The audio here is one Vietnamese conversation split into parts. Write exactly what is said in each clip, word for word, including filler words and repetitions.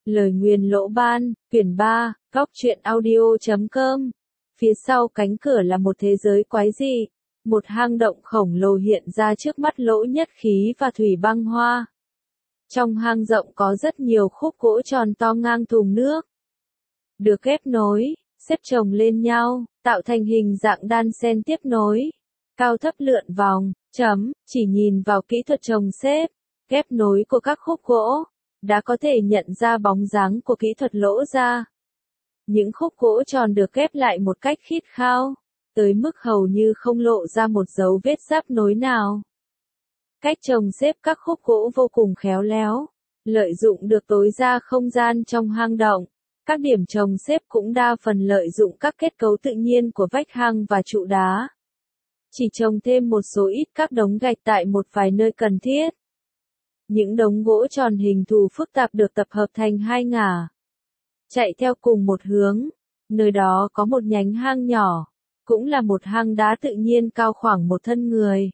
Lời nguyền lỗ ban, quyển ba, góc truyện audio chấm com. Phía sau cánh cửa là một thế giới quái dị. Một hang động khổng lồ hiện ra trước mắt Lỗ Nhất Khí và Thủy Băng Hoa. Trong hang rộng có rất nhiều khúc gỗ tròn to ngang thùng nước. Được ghép nối, xếp chồng lên nhau, tạo thành hình dạng đan xen tiếp nối. Cao thấp lượn vòng, chấm, chỉ nhìn vào kỹ thuật chồng xếp, ghép nối của các khúc gỗ, đã có thể nhận ra bóng dáng của kỹ thuật Lỗ ra. Những khúc gỗ tròn được ghép lại một cách khít khao, tới mức hầu như không lộ ra một dấu vết giáp nối nào. Cách chồng xếp các khúc gỗ vô cùng khéo léo, lợi dụng được tối đa không gian trong hang động. Các điểm chồng xếp cũng đa phần lợi dụng các kết cấu tự nhiên của vách hang và trụ đá. Chỉ trồng thêm một số ít các đống gạch tại một vài nơi cần thiết. Những đống gỗ tròn hình thù phức tạp được tập hợp thành hai ngả, chạy theo cùng một hướng. Nơi đó có một nhánh hang nhỏ, cũng là một hang đá tự nhiên cao khoảng một thân người.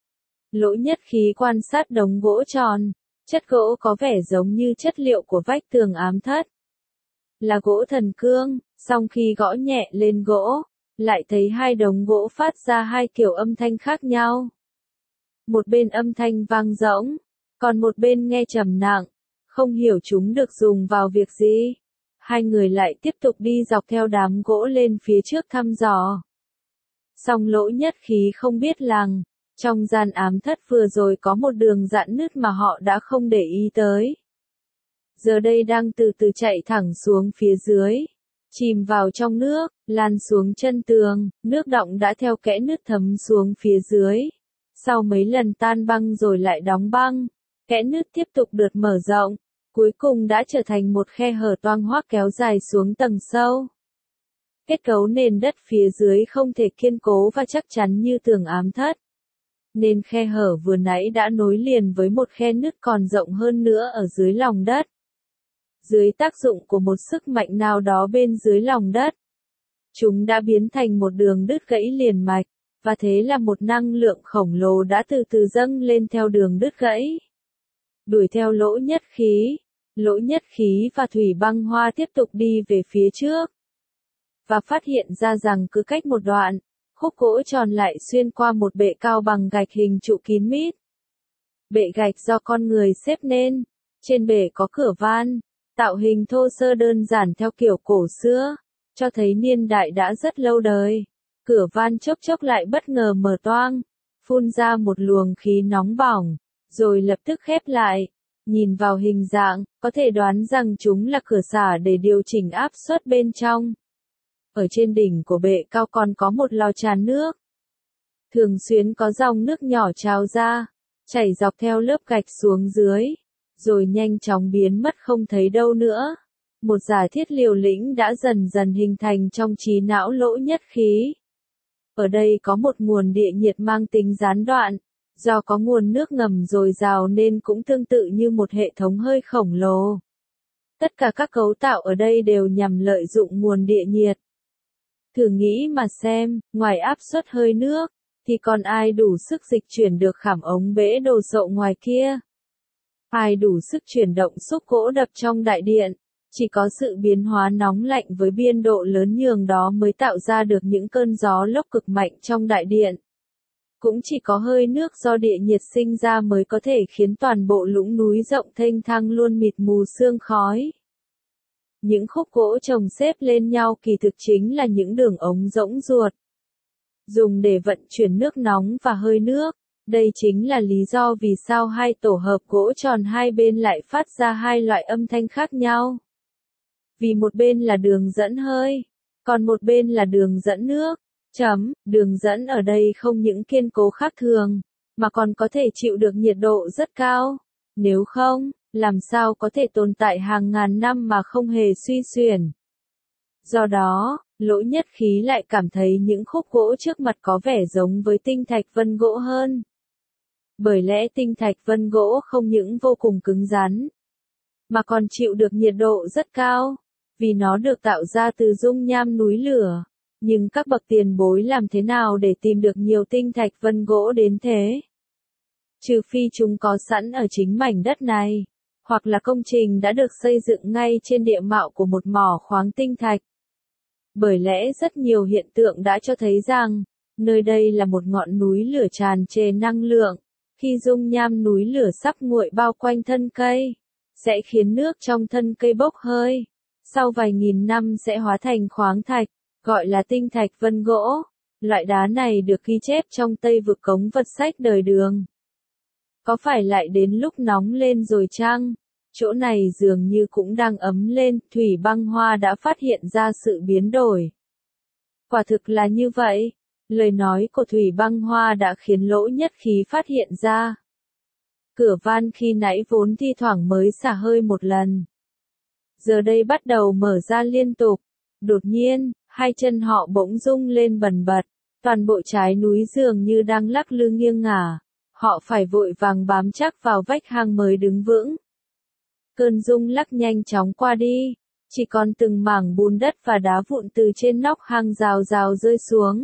Lỗ Nhất Khí quan sát đống gỗ tròn, chất gỗ có vẻ giống như chất liệu của vách tường ám thất. Là gỗ thần cương, song khi gõ nhẹ lên gỗ, lại thấy hai đống gỗ phát ra hai kiểu âm thanh khác nhau. Một bên âm thanh vang rỗng, còn một bên nghe trầm nặng, không hiểu chúng được dùng vào việc gì. Hai người lại tiếp tục đi dọc theo đám gỗ lên phía trước thăm dò. Song Lỗ Nhất Khí không biết rằng, trong gian ám thất vừa rồi có một đường rạn nứt mà họ đã không để ý tới. Giờ đây đang từ từ chạy thẳng xuống phía dưới, chìm vào trong nước, lan xuống chân tường, nước đọng đã theo kẽ nứt thấm xuống phía dưới. Sau mấy lần tan băng rồi lại đóng băng, kẽ nứt tiếp tục được mở rộng, cuối cùng đã trở thành một khe hở toang hoác kéo dài xuống tầng sâu. Kết cấu nền đất phía dưới không thể kiên cố và chắc chắn như tường ám thất, nên khe hở vừa nãy đã nối liền với một khe nứt còn rộng hơn nữa ở dưới lòng đất. Dưới tác dụng của một sức mạnh nào đó bên dưới lòng đất, chúng đã biến thành một đường đứt gãy liền mạch, và thế là một năng lượng khổng lồ đã từ từ dâng lên theo đường đứt gãy. Đuổi theo Lỗ Nhất Khí, Lỗ Nhất Khí và Thủy Băng Hoa tiếp tục đi về phía trước. Và phát hiện ra rằng cứ cách một đoạn, khúc gỗ tròn lại xuyên qua một bệ cao bằng gạch hình trụ kín mít. Bệ gạch do con người xếp nên, trên bệ có cửa van, tạo hình thô sơ đơn giản theo kiểu cổ xưa, cho thấy niên đại đã rất lâu đời. Cửa van chốc chốc lại bất ngờ mở toang, phun ra một luồng khí nóng bỏng, rồi lập tức khép lại. Nhìn vào hình dạng, có thể đoán rằng chúng là cửa xả để điều chỉnh áp suất bên trong. Ở trên đỉnh của bệ cao còn có một lò tràn nước. Thường xuyên có dòng nước nhỏ trào ra, chảy dọc theo lớp gạch xuống dưới, rồi nhanh chóng biến mất không thấy đâu nữa. Một giả thiết liều lĩnh đã dần dần hình thành trong trí não Lỗ Nhất Khí. Ở đây có một nguồn địa nhiệt mang tính gián đoạn, do có nguồn nước ngầm dồi dào nên cũng tương tự như một hệ thống hơi khổng lồ. Tất cả các cấu tạo ở đây đều nhằm lợi dụng nguồn địa nhiệt. Thử nghĩ mà xem, ngoài áp suất hơi nước, thì còn ai đủ sức dịch chuyển được khảm ống bể đồ sộ ngoài kia? Ai đủ sức chuyển động xúc gỗ đập trong đại điện? Chỉ có sự biến hóa nóng lạnh với biên độ lớn nhường đó mới tạo ra được những cơn gió lốc cực mạnh trong đại điện. Cũng chỉ có hơi nước do địa nhiệt sinh ra mới có thể khiến toàn bộ lũng núi rộng thênh thang luôn mịt mù sương khói. Những khúc gỗ chồng xếp lên nhau kỳ thực chính là những đường ống rỗng ruột, dùng để vận chuyển nước nóng và hơi nước. Đây chính là lý do vì sao hai tổ hợp gỗ tròn hai bên lại phát ra hai loại âm thanh khác nhau. Vì một bên là đường dẫn hơi, còn một bên là đường dẫn nước. Chấm, đường dẫn ở đây không những kiên cố khác thường, mà còn có thể chịu được nhiệt độ rất cao. Nếu không, làm sao có thể tồn tại hàng ngàn năm mà không hề suy xuyển. Do đó, Lỗ Nhất Khí lại cảm thấy những khúc gỗ trước mặt có vẻ giống với tinh thạch vân gỗ hơn. Bởi lẽ tinh thạch vân gỗ không những vô cùng cứng rắn, mà còn chịu được nhiệt độ rất cao, vì nó được tạo ra từ dung nham núi lửa. Nhưng các bậc tiền bối làm thế nào để tìm được nhiều tinh thạch vân gỗ đến thế? Trừ phi chúng có sẵn ở chính mảnh đất này, hoặc là công trình đã được xây dựng ngay trên địa mạo của một mỏ khoáng tinh thạch. Bởi lẽ rất nhiều hiện tượng đã cho thấy rằng, nơi đây là một ngọn núi lửa tràn trề năng lượng. Khi dung nham núi lửa sắp nguội bao quanh thân cây, sẽ khiến nước trong thân cây bốc hơi. Sau vài nghìn năm sẽ hóa thành khoáng thạch, gọi là tinh thạch vân gỗ. Loại đá này được ghi chép trong Tây Vực Cống Vật Sách Đời Đường. Có phải lại đến lúc nóng lên rồi chăng? Chỗ này dường như cũng đang ấm lên, Thủy Băng Hoa đã phát hiện ra sự biến đổi. Quả thực là như vậy. Lời nói của Thủy Băng Hoa đã khiến Lỗ Nhất Khí phát hiện ra. Cửa van khi nãy vốn thi thoảng mới xả hơi một lần. Giờ đây bắt đầu mở ra liên tục. Đột nhiên, hai chân họ bỗng rung lên bần bật. Toàn bộ trái núi dường như đang lắc lư nghiêng ngả. Họ phải vội vàng bám chắc vào vách hang mới đứng vững. Cơn rung lắc nhanh chóng qua đi. Chỉ còn từng mảng bùn đất và đá vụn từ trên nóc hang rào rào rơi xuống.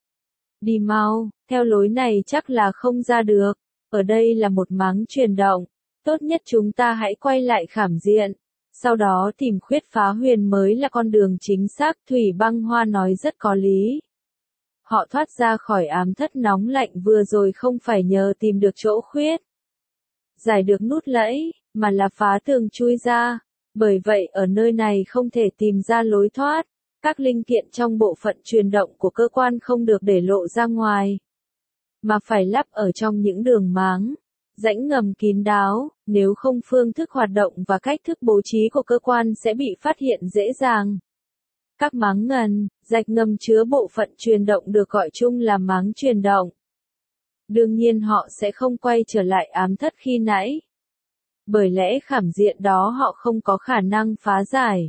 Đi mau, theo lối này chắc là không ra được. Ở đây là một máng chuyển động. Tốt nhất chúng ta hãy quay lại khảm diện. Sau đó tìm khuyết phá huyền mới là con đường chính xác. Thủy Băng Hoa nói rất có lý. Họ thoát ra khỏi ám thất nóng lạnh vừa rồi không phải nhờ tìm được chỗ khuyết, giải được nút lẫy, mà là phá tường chui ra. Bởi vậy ở nơi này không thể tìm ra lối thoát. Các linh kiện trong bộ phận truyền động của cơ quan không được để lộ ra ngoài, mà phải lắp ở trong những đường máng, rãnh ngầm kín đáo, nếu không phương thức hoạt động và cách thức bố trí của cơ quan sẽ bị phát hiện dễ dàng. Các máng ngầm, rạch ngầm chứa bộ phận truyền động được gọi chung là máng truyền động. Đương nhiên họ sẽ không quay trở lại ám thất khi nãy. Bởi lẽ khảm diện đó họ không có khả năng phá giải.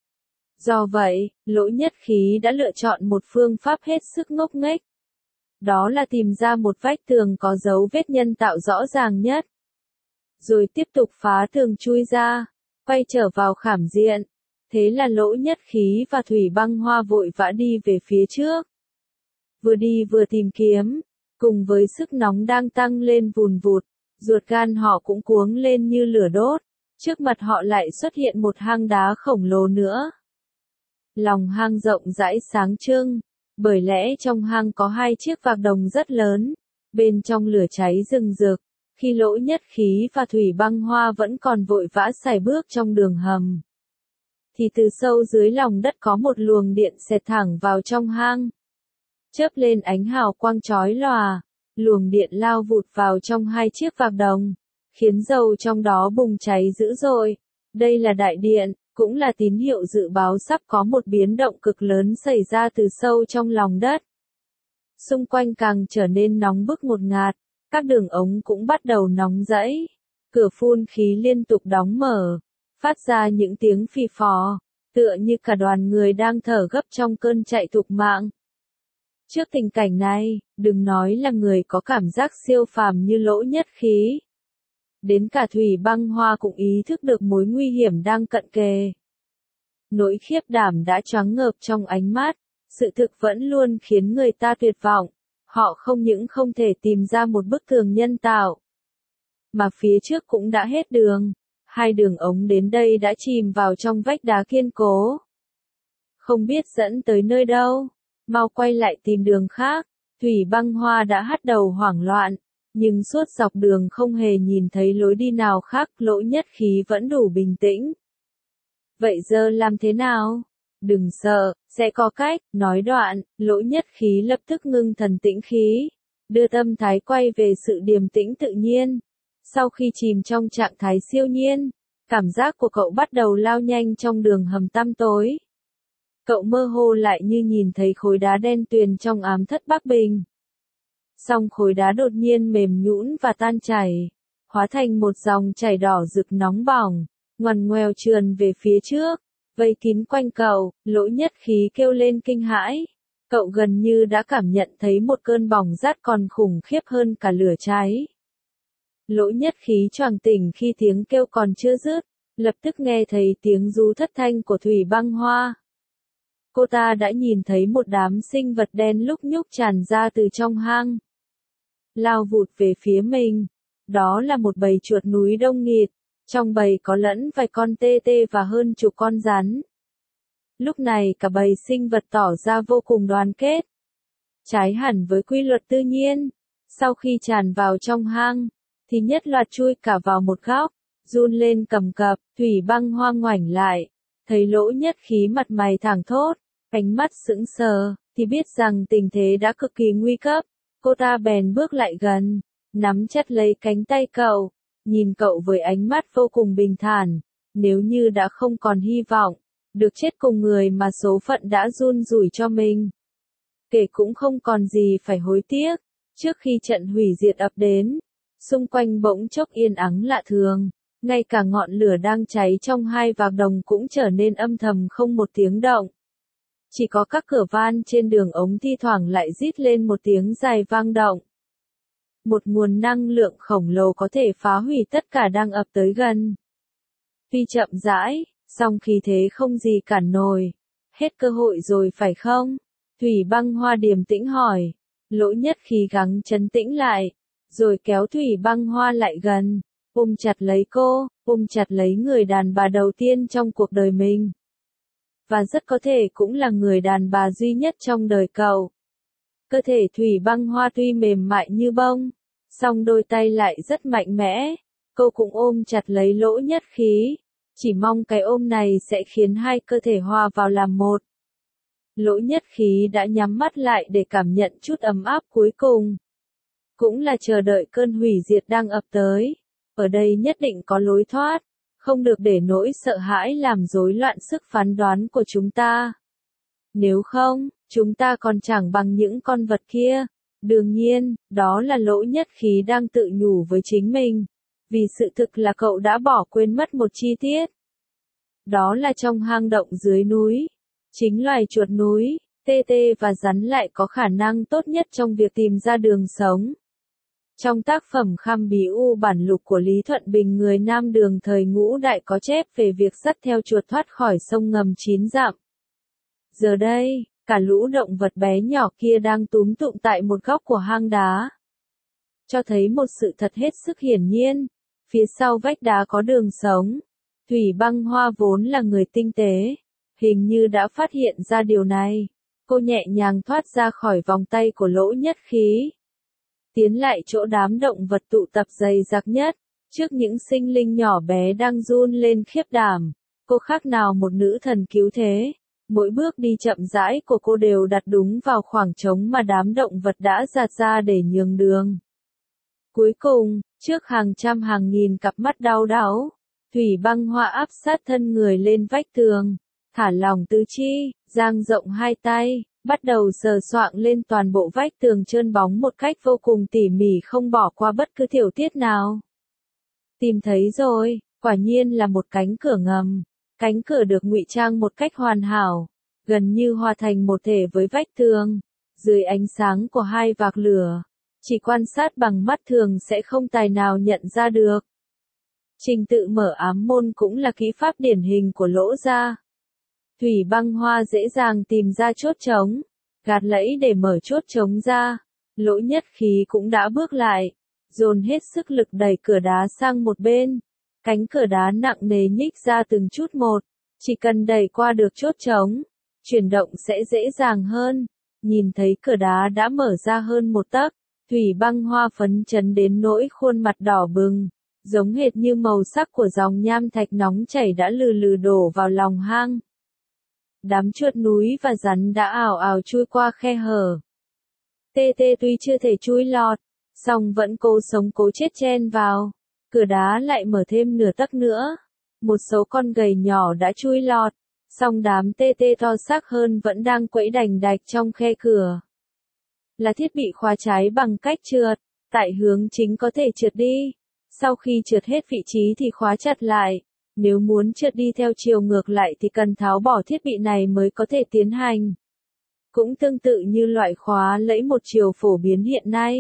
Do vậy, Lỗ Nhất Khí đã lựa chọn một phương pháp hết sức ngốc nghếch. Đó là tìm ra một vách tường có dấu vết nhân tạo rõ ràng nhất. Rồi tiếp tục phá tường chui ra, quay trở vào khảm diện. Thế là Lỗ Nhất Khí và Thủy Băng Hoa vội vã đi về phía trước. Vừa đi vừa tìm kiếm, cùng với sức nóng đang tăng lên vùn vụt, ruột gan họ cũng cuống lên như lửa đốt. Trước mặt họ lại xuất hiện một hang đá khổng lồ nữa. Lòng hang rộng rãi sáng trưng, bởi lẽ trong hang có hai chiếc vạc đồng rất lớn, bên trong lửa cháy rừng rực. Khi Lỗ Nhất Khí và Thủy Băng Hoa vẫn còn vội vã sải bước trong đường hầm, thì từ sâu dưới lòng đất có một luồng điện xẹt thẳng vào trong hang. Chớp lên ánh hào quang chói lòa, luồng điện lao vụt vào trong hai chiếc vạc đồng, khiến dầu trong đó bùng cháy dữ dội. Đây là đại điện, cũng là tín hiệu dự báo sắp có một biến động cực lớn xảy ra từ sâu trong lòng đất. Xung quanh càng trở nên nóng bức ngột ngạt, các đường ống cũng bắt đầu nóng rẫy. Cửa phun khí liên tục đóng mở, phát ra những tiếng phì phò, tựa như cả đoàn người đang thở gấp trong cơn chạy thục mạng. Trước tình cảnh này, đừng nói là người có cảm giác siêu phàm như Lỗ Nhất Khí. Đến cả Thủy Băng Hoa cũng ý thức được mối nguy hiểm đang cận kề. Nỗi khiếp đảm đã choáng ngợp trong ánh mắt, sự thực vẫn luôn khiến người ta tuyệt vọng. Họ không những không thể tìm ra một bức tường nhân tạo, mà phía trước cũng đã hết đường. Hai đường ống đến đây đã chìm vào trong vách đá kiên cố, không biết dẫn tới nơi đâu. Mau quay lại tìm đường khác. Thủy Băng Hoa đã hắt đầu hoảng loạn, nhưng suốt dọc đường không hề nhìn thấy lối đi nào khác. Lỗ Nhất Khí vẫn đủ bình tĩnh. Vậy giờ làm thế nào? Đừng sợ, sẽ có cách. Nói đoạn, Lỗ Nhất Khí lập tức ngưng thần tĩnh khí, đưa tâm thái quay về sự điềm tĩnh tự nhiên. Sau khi chìm trong trạng thái siêu nhiên, cảm giác của cậu bắt đầu lao nhanh trong đường hầm tăm tối. Cậu mơ hồ lại như nhìn thấy khối đá đen tuyền trong ám thất Bắc Bình. Song khối đá đột nhiên mềm nhũn và tan chảy, hóa thành một dòng chảy đỏ rực nóng bỏng, ngoằn ngoèo trườn về phía trước, vây kín quanh cậu. Lỗ Nhất Khí kêu lên kinh hãi. Cậu gần như đã cảm nhận thấy một cơn bỏng rát còn khủng khiếp hơn cả lửa cháy. Lỗ Nhất Khí choàng tỉnh khi tiếng kêu còn chưa dứt, lập tức nghe thấy tiếng rú thất thanh của Thủy Băng Hoa. Cô ta đã nhìn thấy một đám sinh vật đen lúc nhúc tràn ra từ trong hang, lao vụt về phía mình. Đó là một bầy chuột núi đông nghịt, Trong bầy có lẫn vài con tê tê và hơn chục con rắn. Lúc này cả bầy sinh vật tỏ ra vô cùng đoàn kết. Trái hẳn với quy luật tự nhiên, sau khi tràn vào trong hang, thì nhất loạt chui cả vào một góc, run lên cầm cập. Thủy Băng Hoa ngoảnh lại, thấy Lỗ Nhất Khí mặt mày thẳng thốt, ánh mắt sững sờ, thì biết rằng tình thế đã cực kỳ nguy cấp. Cô ta bèn bước lại gần, nắm chặt lấy cánh tay cậu, nhìn cậu với ánh mắt vô cùng bình thản. Nếu như đã không còn hy vọng được chết cùng người mà số phận đã run rủi cho mình, kể cũng không còn gì phải hối tiếc. Trước khi trận hủy diệt ập đến, xung quanh bỗng chốc yên ắng lạ thường, ngay cả ngọn lửa đang cháy trong hai vạc đồng cũng trở nên âm thầm không một tiếng động. Chỉ có các cửa van trên đường ống thi thoảng lại rít lên một tiếng dài vang động. Một nguồn năng lượng khổng lồ có thể phá hủy tất cả đang ập tới gần. Tuy chậm rãi, song khí thế không gì cản nổi. Hết cơ hội rồi phải không? Thủy Băng Hoa điềm tĩnh hỏi. Lỗ Nhất Khí gắng trấn tĩnh lại, rồi kéo Thủy Băng Hoa lại gần, ôm chặt lấy cô, ôm chặt lấy người đàn bà đầu tiên trong cuộc đời mình. Và rất có thể cũng là người đàn bà duy nhất trong đời cậu. Cơ thể Thủy Băng Hoa tuy mềm mại như bông, song đôi tay lại rất mạnh mẽ. Cô cũng ôm chặt lấy Lỗ Nhất Khí, chỉ mong cái ôm này sẽ khiến hai cơ thể hòa vào làm một. Lỗ Nhất Khí đã nhắm mắt lại để cảm nhận chút ấm áp cuối cùng. Cũng là chờ đợi cơn hủy diệt đang ập tới. Ở đây nhất định có lối thoát, không được để nỗi sợ hãi làm rối loạn sức phán đoán của chúng ta. Nếu không, chúng ta còn chẳng bằng những con vật kia. Đương nhiên, đó là Lỗ Nhất Khí đang tự nhủ với chính mình. Vì sự thực là cậu đã bỏ quên mất một chi tiết. Đó là trong hang động dưới núi. Chính loài chuột núi, tê tê và rắn lại có khả năng tốt nhất trong việc tìm ra đường sống. Trong tác phẩm Kham Bí U bản lục của Lý Thuận Bình, người Nam Đường thời Ngũ Đại có chép về việc dắt theo chuột thoát khỏi sông ngầm chín dặm. Giờ đây, cả lũ động vật bé nhỏ kia đang túm tụm tại một góc của hang đá. Cho thấy một sự thật hết sức hiển nhiên, phía sau vách đá có đường sống. Thủy Băng Hoa vốn là người tinh tế, hình như đã phát hiện ra điều này. Cô nhẹ nhàng thoát ra khỏi vòng tay của Lỗ Nhất Khí, tiến lại chỗ đám động vật tụ tập dày đặc nhất, trước những sinh linh nhỏ bé đang run lên khiếp đảm. Cô khác nào một nữ thần cứu thế, mỗi bước đi chậm rãi của cô đều đặt đúng vào khoảng trống mà đám động vật đã dạt ra để nhường đường. Cuối cùng, trước hàng trăm hàng nghìn cặp mắt đau đáu, Thủy Băng Hoa áp sát thân người lên vách tường, thả lỏng tứ chi, dang rộng hai tay, bắt đầu sờ soạng lên toàn bộ vách tường trơn bóng một cách vô cùng tỉ mỉ, không bỏ qua bất cứ tiểu tiết nào. Tìm thấy rồi, quả nhiên là một cánh cửa ngầm. Cánh cửa được ngụy trang một cách hoàn hảo, gần như hòa thành một thể với vách tường. Dưới ánh sáng của hai vạc lửa, chỉ quan sát bằng mắt thường sẽ không tài nào nhận ra được. Trình tự mở ám môn cũng là kỹ pháp điển hình của Lỗ gia. Thủy Băng Hoa dễ dàng tìm ra chốt trống, gạt lẫy để mở chốt trống ra. Lỗ Nhất Khí cũng đã bước lại, dồn hết sức lực đẩy cửa đá sang một bên. Cánh cửa đá nặng nề nhích ra từng chút một, chỉ cần đẩy qua được chốt trống, chuyển động sẽ dễ dàng hơn. Nhìn thấy cửa đá đã mở ra hơn một tấc, Thủy Băng Hoa phấn chấn đến nỗi khuôn mặt đỏ bừng, giống hệt như màu sắc của dòng nham thạch nóng chảy đã lừ lừ đổ vào lòng hang. Đám chuột núi và rắn đã ào ào chui qua khe hở. Tê tê tuy chưa thể chui lọt, song vẫn cố sống cố chết chen vào. Cửa đá lại mở thêm nửa tấc nữa. Một số con gầy nhỏ đã chui lọt, song đám tê tê to xác hơn vẫn đang quẫy đành đạch trong khe cửa. Là thiết bị khóa trái bằng cách trượt, tại hướng chính có thể trượt đi. Sau khi trượt hết vị trí thì khóa chặt lại. Nếu muốn trượt đi theo chiều ngược lại thì cần tháo bỏ thiết bị này mới có thể tiến hành. Cũng tương tự như loại khóa lẫy một chiều phổ biến hiện nay.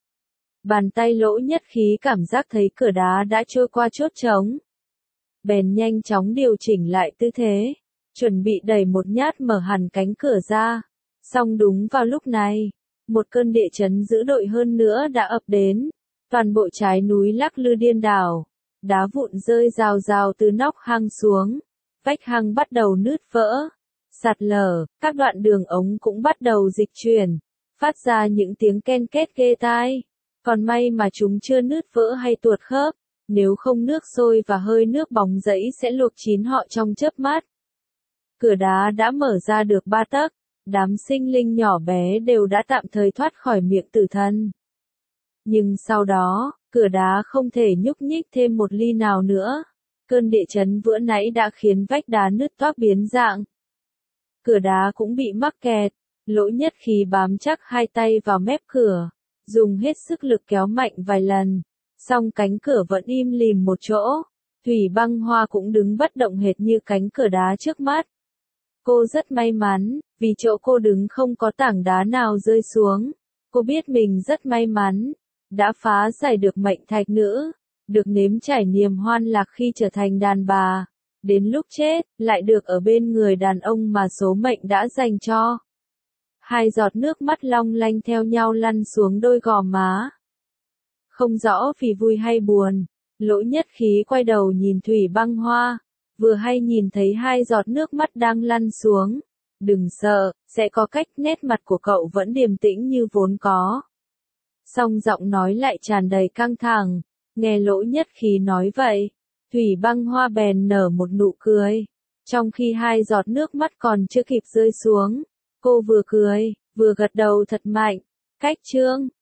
Bàn tay Lỗ Nhất Khí cảm giác thấy cửa đá đã trôi qua chốt trống. Bèn nhanh chóng điều chỉnh lại tư thế, chuẩn bị đẩy một nhát mở hẳn cánh cửa ra. Song đúng vào lúc này, một cơn địa chấn dữ dội hơn nữa đã ập đến. Toàn bộ trái núi lắc lư điên đảo. đá vụn rơi rào rào từ nóc hang xuống, vách hang bắt đầu nứt vỡ, sạt lở, các đoạn đường ống cũng bắt đầu dịch chuyển, phát ra những tiếng ken két ghê tai. Còn may mà chúng chưa nứt vỡ hay tuột khớp, nếu không nước sôi và hơi nước bóng rẫy sẽ luộc chín họ trong chớp mắt. Cửa đá đã mở ra được ba tấc, đám sinh linh nhỏ bé đều đã tạm thời thoát khỏi miệng tử thần. Nhưng sau đó, cửa đá không thể nhúc nhích thêm một ly nào nữa. Cơn địa chấn vừa nãy đã khiến vách đá nứt toác biến dạng. Cửa đá cũng bị mắc kẹt, Lỗ Nhất Khí bám chắc hai tay vào mép cửa, dùng hết sức lực kéo mạnh vài lần, song cánh cửa vẫn im lìm một chỗ. Thủy Băng Hoa cũng đứng bất động hệt như cánh cửa đá trước mắt. Cô rất may mắn, vì chỗ cô đứng không có tảng đá nào rơi xuống. Cô biết mình rất may mắn, đã phá giải được mệnh thạch nữ, được nếm trải niềm hoan lạc khi trở thành đàn bà. Đến lúc chết, lại được ở bên người đàn ông mà số mệnh đã dành cho. Hai giọt nước mắt long lanh theo nhau lăn xuống đôi gò má. Không rõ vì vui hay buồn, Lỗ Nhất Khí quay đầu nhìn Thủy Băng Hoa, vừa hay nhìn thấy hai giọt nước mắt đang lăn xuống. Đừng sợ, sẽ có cách. Nét mặt của cậu vẫn điềm tĩnh như vốn có. Song giọng nói lại tràn đầy căng thẳng. Nghe Lỗ Nhất Khí nói vậy, Thủy Băng Hoa bèn nở một nụ cười. Trong khi hai giọt nước mắt còn chưa kịp rơi xuống, cô vừa cười, vừa gật đầu thật mạnh. Cách chương